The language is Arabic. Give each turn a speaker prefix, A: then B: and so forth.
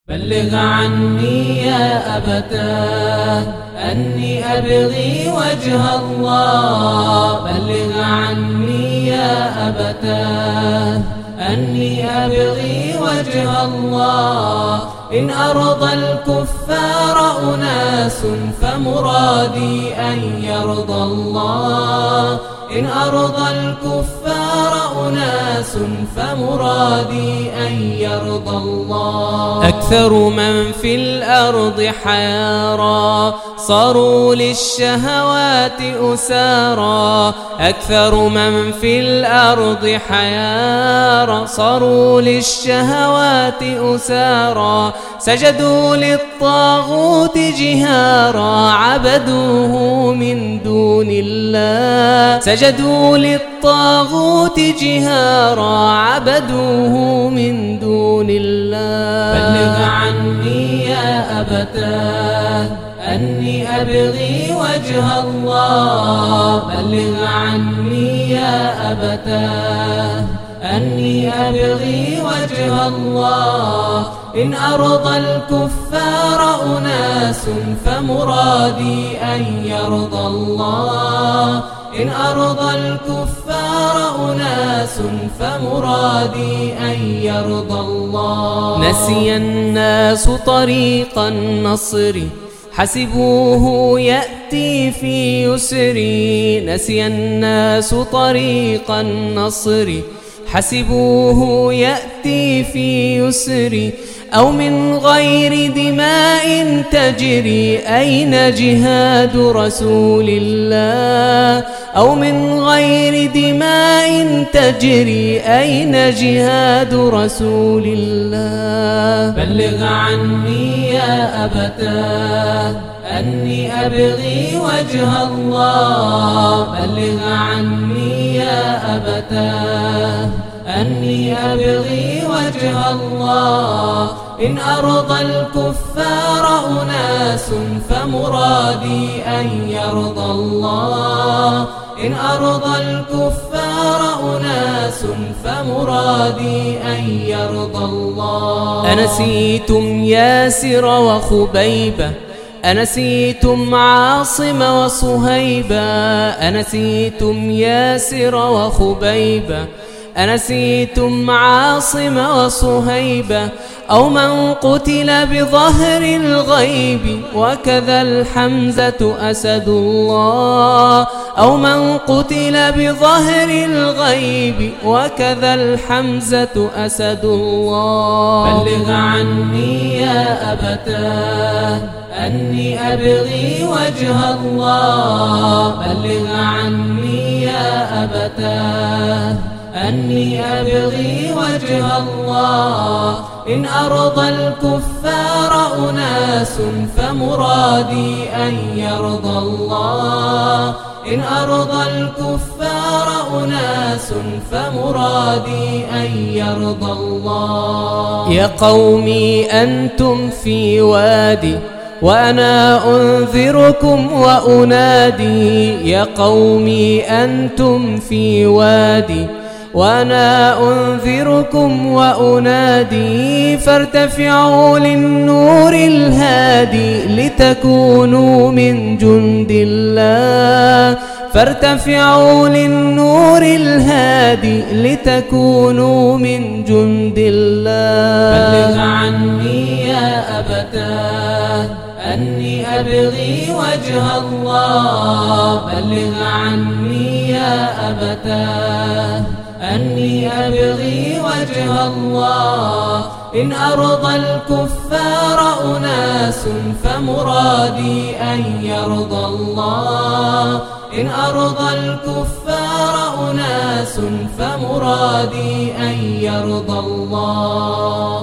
A: بلغ عني يا أبتاه أني أبغي وجه الله. بلغ عني يا أبتاه أني أبغي وجه الله. إن أرضى الكفار أناس فمرادي أن يرضى الله. إن أرضى الكفار أناس فمرادي أن يرضى الله. أكثر من في الأرض حيارى صاروا للشهوات أسارى. أكثر من في الأرض حيارى صاروا للشهوات أسارى. سجدوا للطاغوت جهارا عبدوه من دون الله. سجدوا للطاغوت جهارا عبدوه من دون الله. بلغ عني يا أبتاه أني أبغي وجه الله. بلغ عني يا أبتاه أني أبغي وجه الله. إن أرضى الكفار أناس فمرادي أن يرضى الله. إن أرضى الكفار أناس فمرادي أن يرضى الله. نسي الناس طريق النصر حسبوه يأتي في يسر. نسي الناس طريق النصر حسبوه يأتي في يسر. أو من غير دماء تجري أين جهاد رسول الله. أو من غير دماء تجري أين جهاد رسول الله. بلغ عني يا أبتاه أني أبغي وجه الله. بلغ عني يا أبتاه أني أبغي وجه الله. إن أرضى الكفار أناس فمرادي أن يرضى الله. إن أرضى الكفار أناس فمرادي أن يرضى الله. أنسيتم ياسر وخبيبة. أنسيتم عاصم وصهيبة. أنسيتم ياسر وخبيبة. أنسيتم عاصم وصهيبة. أو من قتل بظهر الغيب وكذا الحمزة أسد الله. أو من قتل بظهر الغيب وكذا الحمزة أسد الله. بلغ عني يا أبتاه أني أبغي وجه الله. بلغ عني يا أبتاه أني أبغي وجه الله. إن أرضى الكفار أناس فمرادي أن يرضى الله. إن أرضى الكفار أناس فمرادي أن يرضى الله. يا قومي أنتم في وادي وأنا أنذركم وأنادي. يا قومي أنتم في وادي وأنا أنذركم وأنادي. فارتفعوا للنور الهادي لتكونوا من جند الله. فارتفعوا للنور الهادي لتكونوا من جند الله. بلغ عني يا أبتاه أني أبغي وجه الله. بلغ عني يا أبتاه أني أبغي وجه الله. إن أرضى الكفار أناس فمرادي أن يرضى الله. إن أرضى الكفار أناس فمرادي أن يرضى الله.